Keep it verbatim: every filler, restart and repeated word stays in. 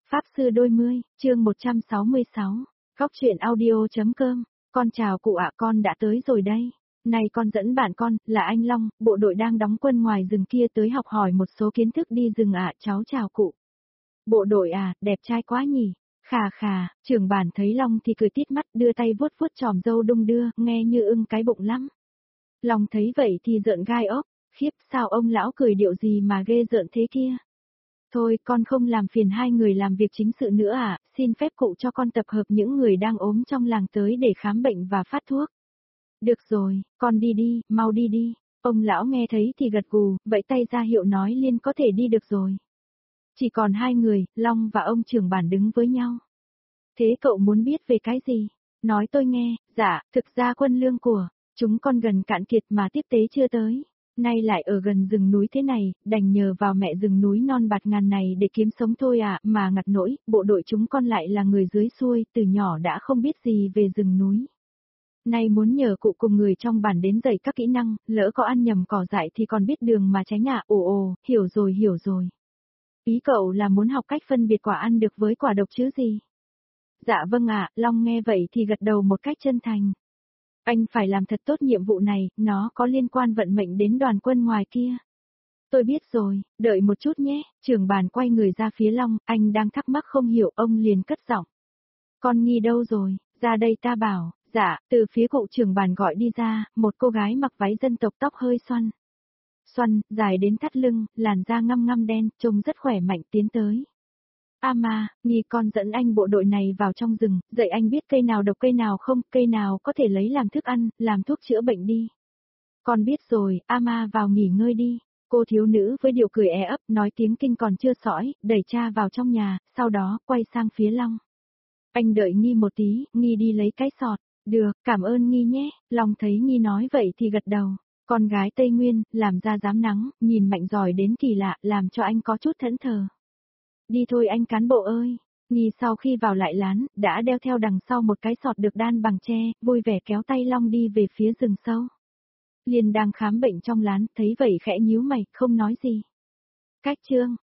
Pháp sư đôi mươi, chương một trăm sáu mươi sáu, góc truyện audio.com, con chào cụ ạ, con đã tới rồi đây. Này con dẫn bạn con, là anh Long, bộ đội đang đóng quân ngoài rừng kia tới học hỏi một số kiến thức đi rừng ạ, cháu chào cụ. Bộ đội à, đẹp trai quá nhỉ. Khà khà, trưởng bản thấy Long thì cười tít mắt, đưa tay vuốt vuốt chòm râu đung đưa, nghe như ưng cái bụng lắm. Long thấy vậy thì rợn gai ốc, khiếp sao ông lão cười điệu gì mà ghê rợn thế kia. Thôi con không làm phiền hai người làm việc chính sự nữa à, xin phép cụ cho con tập hợp những người đang ốm trong làng tới để khám bệnh và phát thuốc. Được rồi, con đi đi, mau đi đi. Ông lão nghe thấy thì gật gù, vẫy tay ra hiệu nói Liên có thể đi được rồi. Chỉ còn hai người, Long và ông trưởng bản đứng với nhau. Thế cậu muốn biết về cái gì? Nói tôi nghe. Dạ, thực ra quân lương của chúng con gần cạn kiệt mà tiếp tế chưa tới. Nay lại ở gần rừng núi thế này, đành nhờ vào mẹ rừng núi non bạt ngàn này để kiếm sống thôi à, mà ngặt nỗi, bộ đội chúng con lại là người dưới xuôi, từ nhỏ đã không biết gì về rừng núi. Nay muốn nhờ cụ cùng người trong bản đến dạy các kỹ năng, lỡ có ăn nhầm cỏ dại thì còn biết đường mà tránh ạ, ồ ồ, hiểu rồi hiểu rồi. Ý cậu là muốn học cách phân biệt quả ăn được với quả độc chứ gì? Dạ vâng ạ, Long nghe vậy thì gật đầu một cách chân thành. Anh phải làm thật tốt nhiệm vụ này, nó có liên quan vận mệnh đến đoàn quân ngoài kia. Tôi biết rồi, đợi một chút nhé, trưởng bản quay người ra phía Long, anh đang thắc mắc không hiểu, ông liền cất giọng. Con Nghi đâu rồi, ra đây ta bảo, dạ, từ phía cụ trưởng bản gọi đi ra, một cô gái mặc váy dân tộc tóc hơi xoăn. Xoăn, dài đến thắt lưng, làn da ngăm ngăm đen, trông rất khỏe mạnh tiến tới. A ma, Nghi con dẫn anh bộ đội này vào trong rừng, dạy anh biết cây nào độc cây nào không, cây nào có thể lấy làm thức ăn, làm thuốc chữa bệnh đi. Con biết rồi, A ma vào nghỉ ngơi đi. Cô thiếu nữ với điệu cười é ấp nói tiếng Kinh còn chưa sõi, đẩy cha vào trong nhà, sau đó quay sang phía Long. Anh đợi Nghi một tí, Nghi đi lấy cái sọt. Được, cảm ơn Nghi nhé. Long thấy Nghi nói vậy thì gật đầu. Con gái Tây Nguyên, làm ra dám nắng, nhìn mạnh giỏi đến kỳ lạ, làm cho anh có chút thẫn thờ. Đi thôi anh cán bộ ơi. Nghi sau khi vào lại lán, đã đeo theo đằng sau một cái sọt được đan bằng tre, vui vẻ kéo tay Long đi về phía rừng sâu. Liên đang khám bệnh trong lán, thấy vậy khẽ nhíu mày, không nói gì. Cách chương,